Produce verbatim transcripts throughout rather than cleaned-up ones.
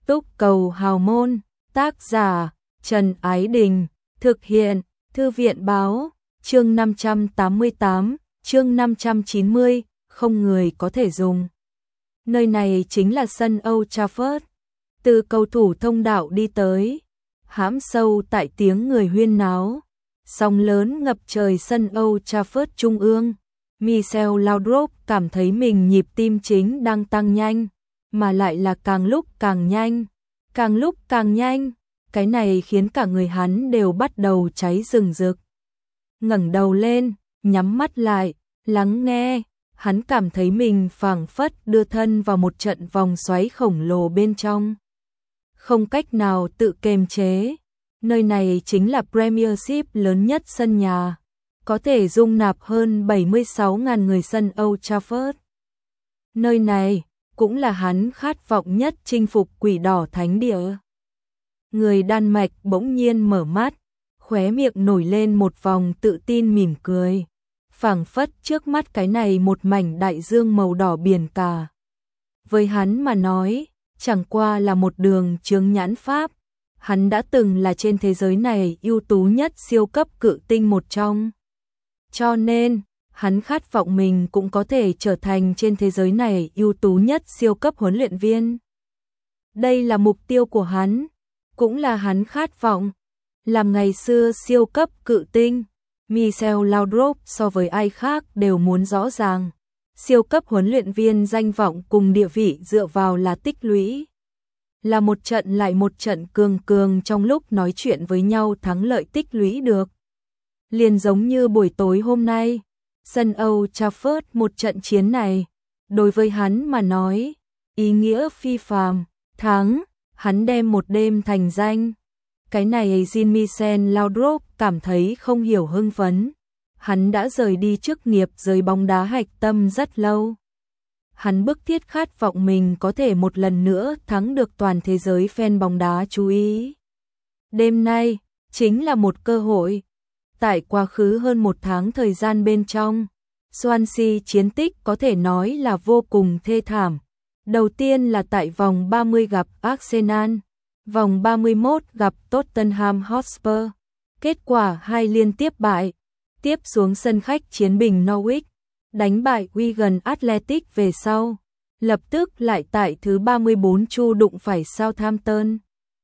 Túc cầu hào môn, tác giả, Trần Ái Đình, thực hiện, Thư viện báo, chương năm trăm tám mươi tám, chương năm trăm chín mươi, không người có thể dùng. Nơi này chính là sân Old Trafford. Từ cầu thủ thông đạo đi tới, hãm sâu tại tiếng người huyên náo. Sóng lớn ngập trời sân Old Trafford trung ương. Michel Laudrup cảm thấy mình nhịp tim chính đang tăng nhanh, mà lại là càng lúc càng nhanh, càng lúc càng nhanh. Cái này khiến cả người hắn đều bắt đầu cháy rừng rực. Ngẩng đầu lên, nhắm mắt lại, lắng nghe, hắn cảm thấy mình phảng phất đưa thân vào một trận vòng xoáy khổng lồ bên trong. Không cách nào tự kiềm chế. Nơi này chính là Premiership lớn nhất sân nhà, có thể dung nạp hơn bảy mươi sáu nghìn người sân Old Trafford. Nơi này cũng là hắn khát vọng nhất chinh phục quỷ đỏ thánh địa. Người Đan Mạch bỗng nhiên mở mắt, khóe miệng nổi lên một vòng tự tin mỉm cười. Phảng phất trước mắt cái này một mảnh đại dương màu đỏ biển cả. Với hắn mà nói, chẳng qua là một đường chướng nhãn pháp. Hắn đã từng là trên thế giới này ưu tú nhất siêu cấp cự tinh một trong. Cho nên, hắn khát vọng mình cũng có thể trở thành trên thế giới này ưu tú nhất siêu cấp huấn luyện viên. Đây là mục tiêu của hắn, cũng là hắn khát vọng. Làm ngày xưa siêu cấp cự tinh, Michel Laudrup so với ai khác đều muốn rõ ràng. Siêu cấp huấn luyện viên danh vọng cùng địa vị dựa vào là tích lũy. Là một trận lại một trận cường cường trong lúc nói chuyện với nhau thắng lợi tích lũy được. Liền giống như buổi tối hôm nay, sân Old Trafford một trận chiến này, đối với hắn mà nói, ý nghĩa phi phàm, thắng, hắn đem một đêm thành danh. Cái này Jean-Michel Laudrup cảm thấy không hiểu hưng phấn. Hắn đã rời đi chức nghiệp giới bóng đá hạch tâm rất lâu. Hắn bức thiết khát vọng mình có thể một lần nữa thắng được toàn thế giới fan bóng đá chú ý. Đêm nay, chính là một cơ hội. Tại quá khứ hơn một tháng thời gian bên trong, Swansea chiến tích có thể nói là vô cùng thê thảm. Đầu tiên là tại vòng ba mươi gặp Arsenal, vòng ba mươi mốt gặp Tottenham Hotspur. Kết quả hai liên tiếp bại, tiếp xuống sân khách chiến bình Norwich, đánh bại Wigan Athletic về sau, lập tức lại tại thứ ba mươi bốn chu đụng phải Southampton.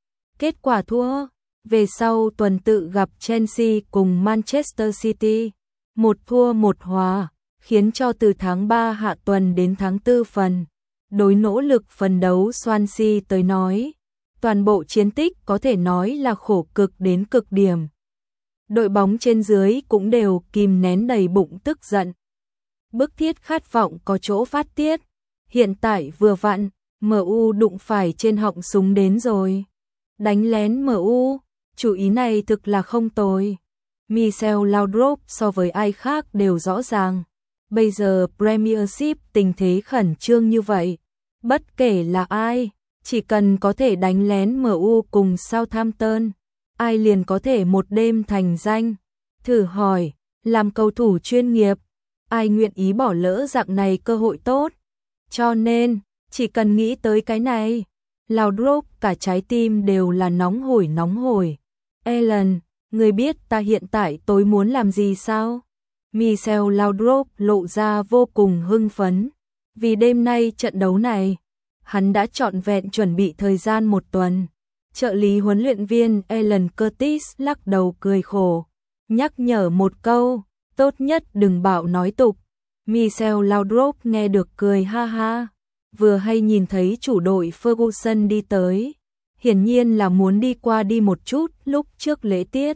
Kết quả thua, về sau tuần tự gặp Chelsea cùng Manchester City, một thua một hòa, khiến cho từ tháng ba hạ tuần đến tháng tư phần, đối nỗ lực phấn đấu Swansea tới nói, toàn bộ chiến tích có thể nói là khổ cực đến cực điểm. Đội bóng trên dưới cũng đều kìm nén đầy bụng tức giận. Bức thiết khát vọng có chỗ phát tiết. Hiện tại vừa vặn, em u đụng phải trên họng súng đến rồi. Đánh lén em u, chủ ý này thực là không tồi. Michel Laudrup so với ai khác đều rõ ràng. Bây giờ Premiership tình thế khẩn trương như vậy. Bất kể là ai, chỉ cần có thể đánh lén em u cùng Southampton, ai liền có thể một đêm thành danh. Thử hỏi, làm cầu thủ chuyên nghiệp, ai nguyện ý bỏ lỡ dạng này cơ hội tốt. Cho nên, chỉ cần nghĩ tới cái này, Laudrup cả trái tim đều là nóng hổi nóng hổi. Alan, người biết ta hiện tại tối muốn làm gì sao? Michel Laudrup lộ ra vô cùng hưng phấn. Vì đêm nay trận đấu này, hắn đã trọn vẹn chuẩn bị thời gian một tuần. Trợ lý huấn luyện viên Alan Curtis lắc đầu cười khổ, nhắc nhở một câu, tốt nhất đừng bạo nói tục. Michel Laudrup nghe được cười ha ha, vừa hay nhìn thấy chủ đội Ferguson đi tới, hiển nhiên là muốn đi qua đi một chút lúc trước lễ tiết.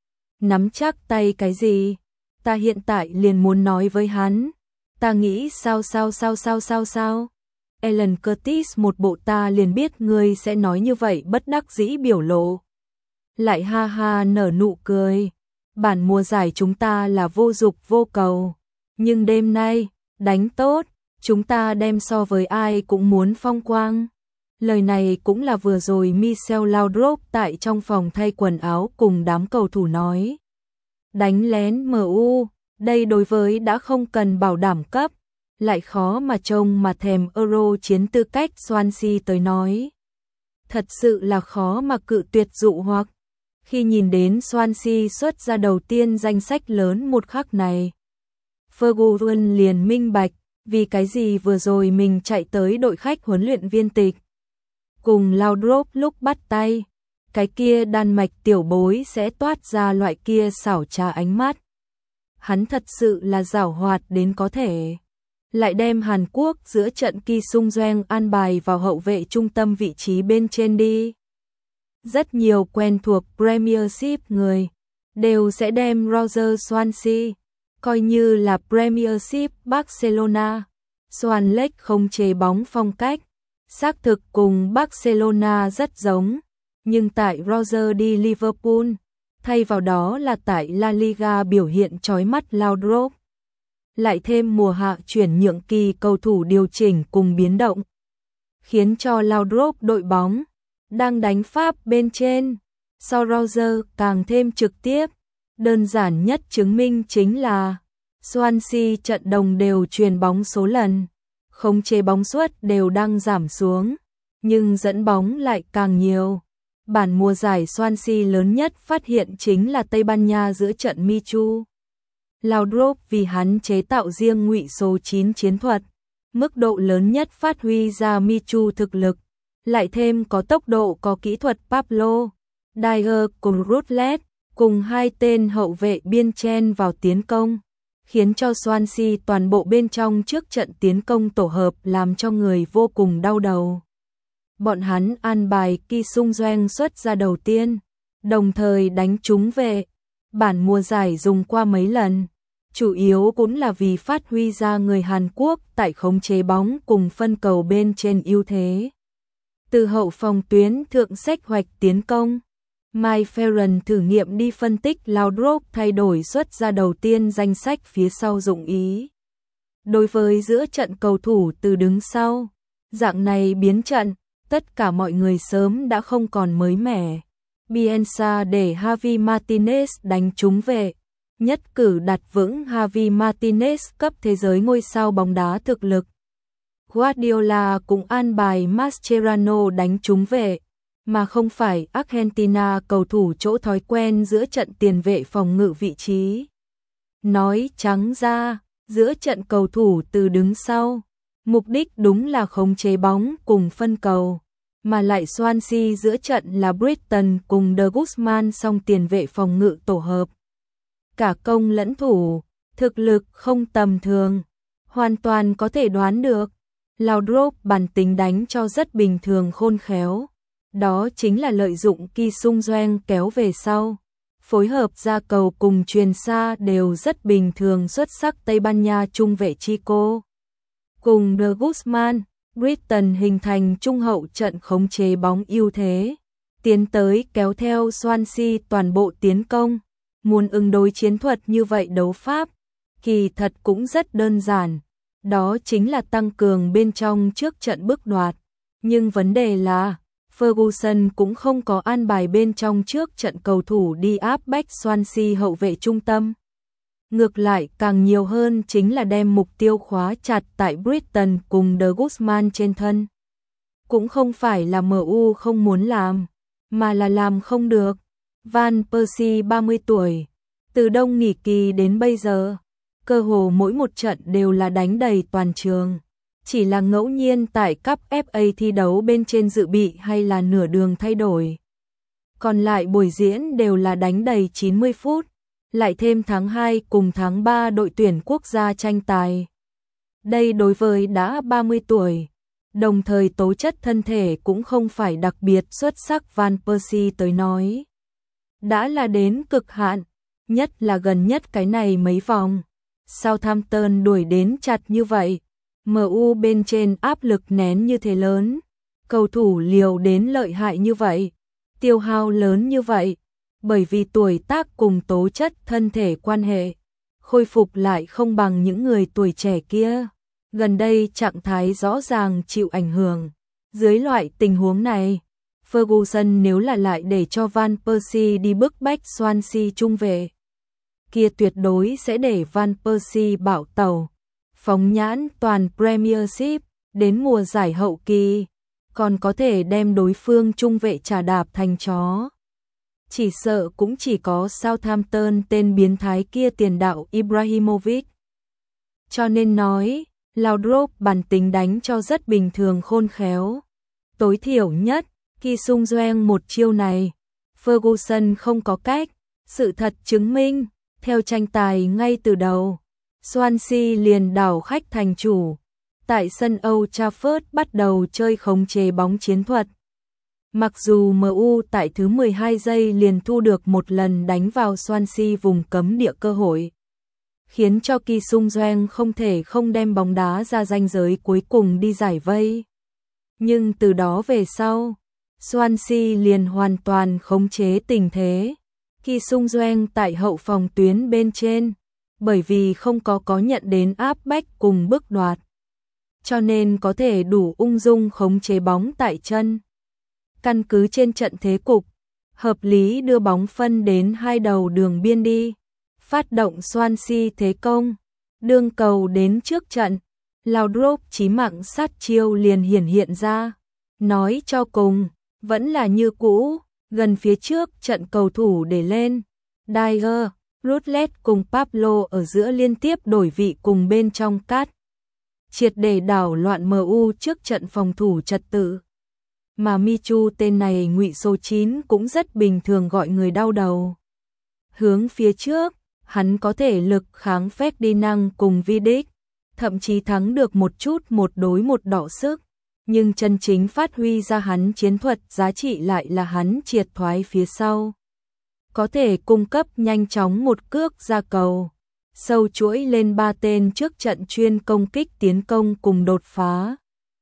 Nắm chắc tay cái gì? Ta hiện tại liền muốn nói với hắn. Ta nghĩ sao sao sao sao sao sao? Alan Curtis một bộ ta liền biết ngươi sẽ nói như vậy bất đắc dĩ biểu lộ. Lại ha ha nở nụ cười. Bản mùa giải chúng ta là vô dục vô cầu. Nhưng đêm nay, đánh tốt, chúng ta đem so với ai cũng muốn phong quang. Lời này cũng là vừa rồi Michel Laudrup tại trong phòng thay quần áo cùng đám cầu thủ nói. Đánh lén em u, đây đối với đã không cần bảo đảm cấp, lại khó mà trông mà thèm Euro chiến tư cách Swansea tới nói. thật sự là khó mà cự tuyệt dụ hoặc. Khi nhìn đến Swansea xuất ra đầu tiên danh sách lớn một khắc này, Ferguson liền minh bạch, vì cái gì vừa rồi mình chạy tới đội khách huấn luyện viên tịch. Cùng Laudrup lúc bắt tay, cái kia Đan Mạch tiểu bối sẽ toát ra loại kia xảo trá ánh mắt. Hắn thật sự là giảo hoạt đến có thể. Lại đem Hàn Quốc giữa trận Ki Sung Joeng an bài vào hậu vệ trung tâm vị trí bên trên đi. Rất nhiều quen thuộc Premiership người đều sẽ đem Roger Swansea coi như là Premiership Barcelona. Swan Lake không chế bóng phong cách, xác thực cùng Barcelona rất giống, nhưng tại Roger đi Liverpool, thay vào đó là tại La Liga biểu hiện chói mắt Laudrup. Lại thêm mùa hạ chuyển nhượng kỳ cầu thủ điều chỉnh cùng biến động, khiến cho Laudrup đội bóng đang đánh Pháp bên trên, so Roger càng thêm trực tiếp. Đơn giản nhất chứng minh chính là Swansea trận đồng đều truyền bóng số lần, khống chế bóng suất đều đang giảm xuống, nhưng dẫn bóng lại càng nhiều. Bản mùa giải Swansea lớn nhất phát hiện chính là Tây Ban Nha giữa trận Michu. Laudrup vì hắn chế tạo riêng ngụy số chín chiến thuật, mức độ lớn nhất phát huy ra Michu thực lực, lại thêm có tốc độ có kỹ thuật Pablo Dyer cùng Rutlet, cùng hai tên hậu vệ biên chen vào tiến công, khiến cho Swansea toàn bộ bên trong trước trận tiến công tổ hợp làm cho người vô cùng đau đầu. Bọn hắn an bài Ki Sung Joeng xuất ra đầu tiên, đồng thời đánh trúng về. Bản mùa giải dùng qua mấy lần, chủ yếu cũng là vì phát huy ra người Hàn Quốc tại khống chế bóng cùng phân cầu bên trên ưu thế. Từ hậu phòng tuyến thượng sách hoạch tiến công, Mike Ferran thử nghiệm đi phân tích Laudrup thay đổi xuất ra đầu tiên danh sách phía sau dụng ý. Đối với giữa trận cầu thủ từ đứng sau, dạng này biến trận, tất cả mọi người sớm đã không còn mới mẻ. Bielsa để Javi Martinez đánh trúng về, nhất cử đặt vững Javi Martinez cấp thế giới ngôi sao bóng đá thực lực. Guardiola cũng an bài Mascherano đánh trúng về, mà không phải Argentina cầu thủ chỗ thói quen giữa trận tiền vệ phòng ngự vị trí. Nói trắng ra, giữa trận cầu thủ từ đứng sau, mục đích đúng là khống chế bóng cùng phân cầu, mà lại Swansea giữa trận là Britton cùng De Guzman song tiền vệ phòng ngự tổ hợp. Cả công lẫn thủ, thực lực không tầm thường, hoàn toàn có thể đoán được. Laudrup bản tính đánh cho rất bình thường khôn khéo, đó chính là lợi dụng Ki Sung Joeng kéo về sau, phối hợp ra cầu cùng truyền xa đều rất bình thường xuất sắc. Tây Ban Nha trung vệ Chico cùng De Guzman, Britton hình thành trung hậu trận khống chế bóng ưu thế, tiến tới kéo theo Swansea toàn bộ tiến công. Muốn ứng đối chiến thuật như vậy đấu pháp, kỳ thật cũng rất đơn giản, đó chính là tăng cường bên trong trước trận bước đoạt. Nhưng vấn đề là, Ferguson cũng không có an bài bên trong trước trận cầu thủ đi áp bách Swansea hậu vệ trung tâm. Ngược lại càng nhiều hơn chính là đem mục tiêu khóa chặt tại Britton cùng De Guzman trên thân. Cũng không phải là em u không muốn làm, mà là làm không được. Van Persie ba mươi tuổi, từ đông nghỉ kỳ đến bây giờ, cơ hồ mỗi một trận đều là đánh đầy toàn trường. Chỉ là ngẫu nhiên tại cúp ép a thi đấu bên trên dự bị hay là nửa đường thay đổi. Còn lại buổi diễn đều là đánh đầy chín mươi phút, lại thêm tháng hai cùng tháng ba đội tuyển quốc gia tranh tài. Đây đối với đã ba mươi tuổi, đồng thời tố chất thân thể cũng không phải đặc biệt xuất sắc Van Persie tới nói. Đã là đến cực hạn, nhất là gần nhất cái này mấy vòng. Southampton đuổi đến chặt như vậy, em u bên trên áp lực nén như thế lớn, cầu thủ liều đến lợi hại như vậy, tiêu hao lớn như vậy, bởi vì tuổi tác cùng tố chất thân thể quan hệ, khôi phục lại không bằng những người tuổi trẻ kia. Gần đây trạng thái rõ ràng chịu ảnh hưởng. Dưới loại tình huống này, Ferguson nếu là lại để cho Van Persie đi bức bách Swansea trung vệ, kia tuyệt đối sẽ để Van Persie bạo tàu, phóng nhãn toàn Premiership. Đến mùa giải hậu kỳ, còn có thể đem đối phương trung vệ trà đạp thành chó. Chỉ sợ cũng chỉ có Southampton tên biến thái kia tiền đạo Ibrahimovic. Cho nên nói, Laudrup bản tính đánh cho rất bình thường khôn khéo. Tối thiểu nhất, Ki Sung Doeng một chiêu này, Ferguson không có cách. Sự thật chứng minh, theo tranh tài ngay từ đầu, Swansea liền đảo khách thành chủ. Tại sân Old Trafford bắt đầu chơi khống chế bóng chiến thuật. Mặc dù em u tại thứ mười hai giây liền thu được một lần đánh vào Swansea vùng cấm địa cơ hội, khiến cho Ki Sung Doeng không thể không đem bóng đá ra ranh giới cuối cùng đi giải vây. Nhưng từ đó về sau, Swansea liền hoàn toàn khống chế tình thế. Ki Sung Doeng tại hậu phòng tuyến bên trên, bởi vì không có có nhận đến áp bách cùng bức đoạt, cho nên có thể đủ ung dung khống chế bóng tại chân. Căn cứ trên trận thế cục, hợp lý đưa bóng phân đến hai đầu đường biên đi, phát động Swansea thế công, đương cầu đến trước trận, Laudrup chí mạng sát chiêu liền hiển hiện ra. Nói cho cùng, vẫn là như cũ, gần phía trước trận cầu thủ để lên, Dyer, Rutledge cùng Pablo ở giữa liên tiếp đổi vị cùng bên trong cắt, triệt để đảo loạn em u trước trận phòng thủ trật tự. Mà Michu tên này ngụy số chín cũng rất bình thường gọi người đau đầu. Hướng phía trước, hắn có thể lực kháng phép đi năng cùng Vidic, thậm chí thắng được một chút một đối một đọ sức, nhưng chân chính phát huy ra hắn chiến thuật giá trị lại là hắn triệt thoái phía sau. Có thể cung cấp nhanh chóng một cước ra cầu, sâu chuỗi lên ba tên trước trận chuyên công kích tiến công cùng đột phá.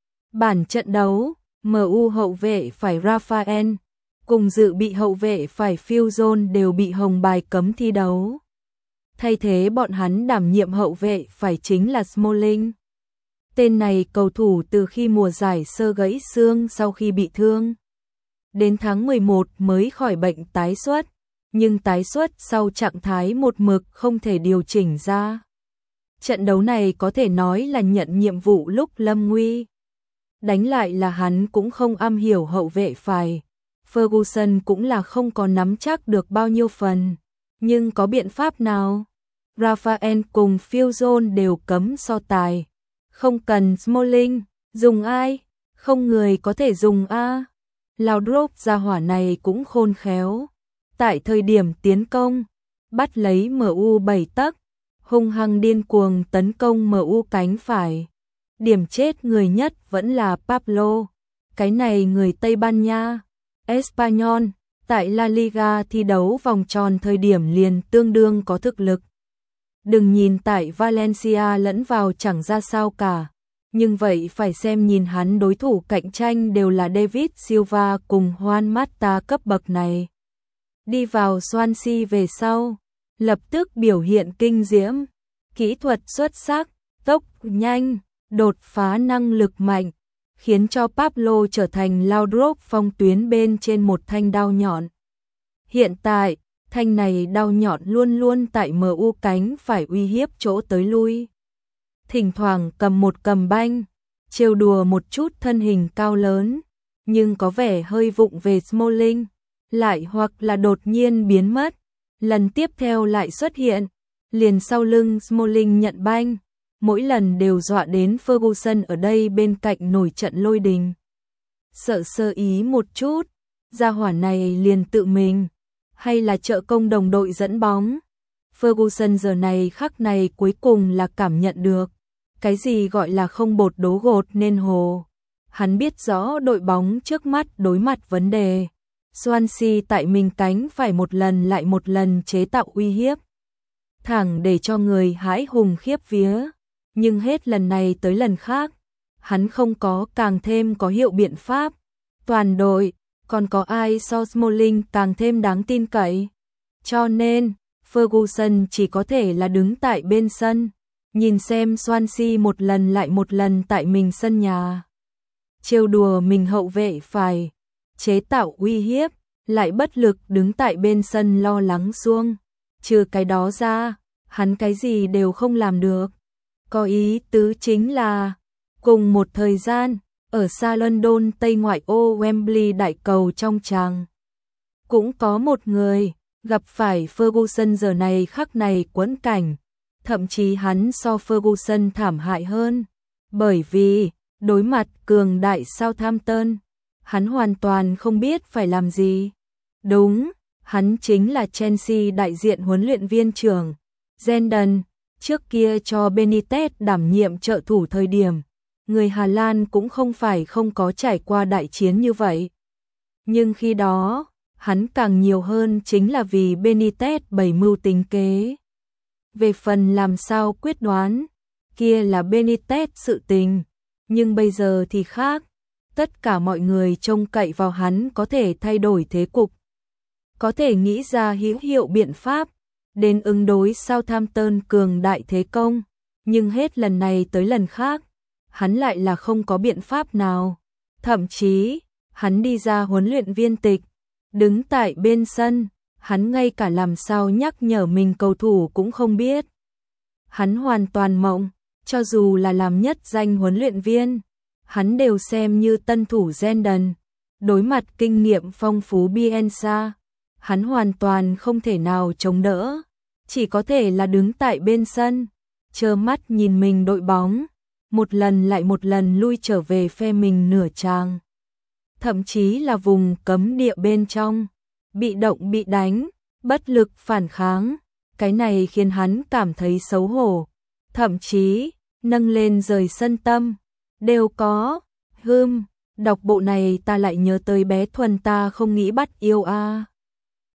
Bản trận đấu, em u hậu vệ phải Rafael, cùng dự bị hậu vệ phải Fusion đều bị hồng bài cấm thi đấu. Thay thế bọn hắn đảm nhiệm hậu vệ phải chính là Smalling. Tên này cầu thủ từ khi mùa giải sơ gãy xương sau khi bị thương, đến tháng mười một mới khỏi bệnh tái xuất, nhưng tái xuất sau trạng thái một mực không thể điều chỉnh ra. Trận đấu này có thể nói là nhận nhiệm vụ lúc lâm nguy. Đánh lại là hắn cũng không am hiểu hậu vệ phải, Ferguson cũng là không có nắm chắc được bao nhiêu phần, nhưng có biện pháp nào? Rafael cùng Fusion đều cấm so tài, không cần Smalling, dùng ai? Không người có thể dùng a. Laudrup gia hỏa này cũng khôn khéo, tại thời điểm tiến công, bắt lấy em u bảy tấc, hung hăng điên cuồng tấn công em u cánh phải. Điểm chết người nhất vẫn là Pablo, cái này người Tây Ban Nha, Espanyol, tại La Liga thi đấu vòng tròn thời điểm liền tương đương có thực lực. Đừng nhìn tại Valencia lẫn vào chẳng ra sao cả, nhưng vậy phải xem nhìn hắn đối thủ cạnh tranh đều là David Silva cùng Juan Mata cấp bậc này. Đi vào Swansea về sau, lập tức biểu hiện kinh diễm, kỹ thuật xuất sắc, tốc nhanh, đột phá năng lực mạnh, khiến cho Pablo trở thành Laudrup phong tuyến bên trên một thanh đao nhọn. Hiện tại, thanh này đao nhọn luôn luôn tại em u cánh phải uy hiếp chỗ tới lui. Thỉnh thoảng cầm một cầm banh, trêu đùa một chút thân hình cao lớn, nhưng có vẻ hơi vụng về Smalling, lại hoặc là đột nhiên biến mất, lần tiếp theo lại xuất hiện, liền sau lưng Smalling nhận banh, mỗi lần đều dọa đến Ferguson ở đây bên cạnh nổi trận lôi đình. Sợ sơ ý một chút, gia hỏa này liền tự mình, hay là trợ công đồng đội dẫn bóng. Ferguson giờ này khắc này cuối cùng là cảm nhận được, cái gì gọi là không bột đố gột nên hồ. Hắn biết rõ đội bóng trước mắt đối mặt vấn đề. Swansea tại mình cánh phải một lần lại một lần chế tạo uy hiếp, thẳng để cho người hãi hùng khiếp vía. Nhưng hết lần này tới lần khác, hắn không có càng thêm có hiệu biện pháp. Toàn đội, còn có ai so Smalling càng thêm đáng tin cậy? Cho nên, Ferguson chỉ có thể là đứng tại bên sân, nhìn xem Swansea một lần lại một lần tại mình sân nhà trêu đùa mình hậu vệ phải, chế tạo uy hiếp, lại bất lực đứng tại bên sân lo lắng xuông. Trừ cái đó ra, hắn cái gì đều không làm được. Có ý tứ chính là, cùng một thời gian, ở xa London Tây ngoại ô Wembley đại cầu trong tràng. Cũng có một người, gặp phải Ferguson giờ này khắc này quẫn cảnh, thậm chí hắn so Ferguson thảm hại hơn, bởi vì, đối mặt cường đại Southampton, hắn hoàn toàn không biết phải làm gì. Đúng, hắn chính là Chelsea đại diện huấn luyện viên trưởng, Zidane, trước kia cho Benitez đảm nhiệm trợ thủ thời điểm. Người Hà Lan cũng không phải không có trải qua đại chiến như vậy. Nhưng khi đó, hắn càng nhiều hơn chính là vì Benitez bày mưu tính kế. Về phần làm sao quyết đoán, kia là Benitez sự tình. Nhưng bây giờ thì khác, tất cả mọi người trông cậy vào hắn có thể thay đổi thế cục. Có thể nghĩ ra hữu hiệu biện pháp, đến ứng đối Southampton cường đại thế công. Nhưng hết lần này tới lần khác, hắn lại là không có biện pháp nào. Thậm chí, hắn đi ra huấn luyện viên tịch, đứng tại bên sân, hắn ngay cả làm sao nhắc nhở mình cầu thủ cũng không biết. Hắn hoàn toàn mộng, cho dù là làm nhất danh huấn luyện viên, hắn đều xem như tân thủ Zidane. Đối mặt kinh nghiệm phong phú Bielsa, hắn hoàn toàn không thể nào chống đỡ, chỉ có thể là đứng tại bên sân, trơ mắt nhìn mình đội bóng một lần lại một lần lui trở về phe mình nửa tràng. Thậm chí là vùng cấm địa bên trong, bị động bị đánh, bất lực phản kháng, cái này khiến hắn cảm thấy xấu hổ, thậm chí nâng lên rời sân tâm, đều có. Hừm, đọc bộ này ta lại nhớ tới bé Thuần ta không nghĩ bắt yêu a.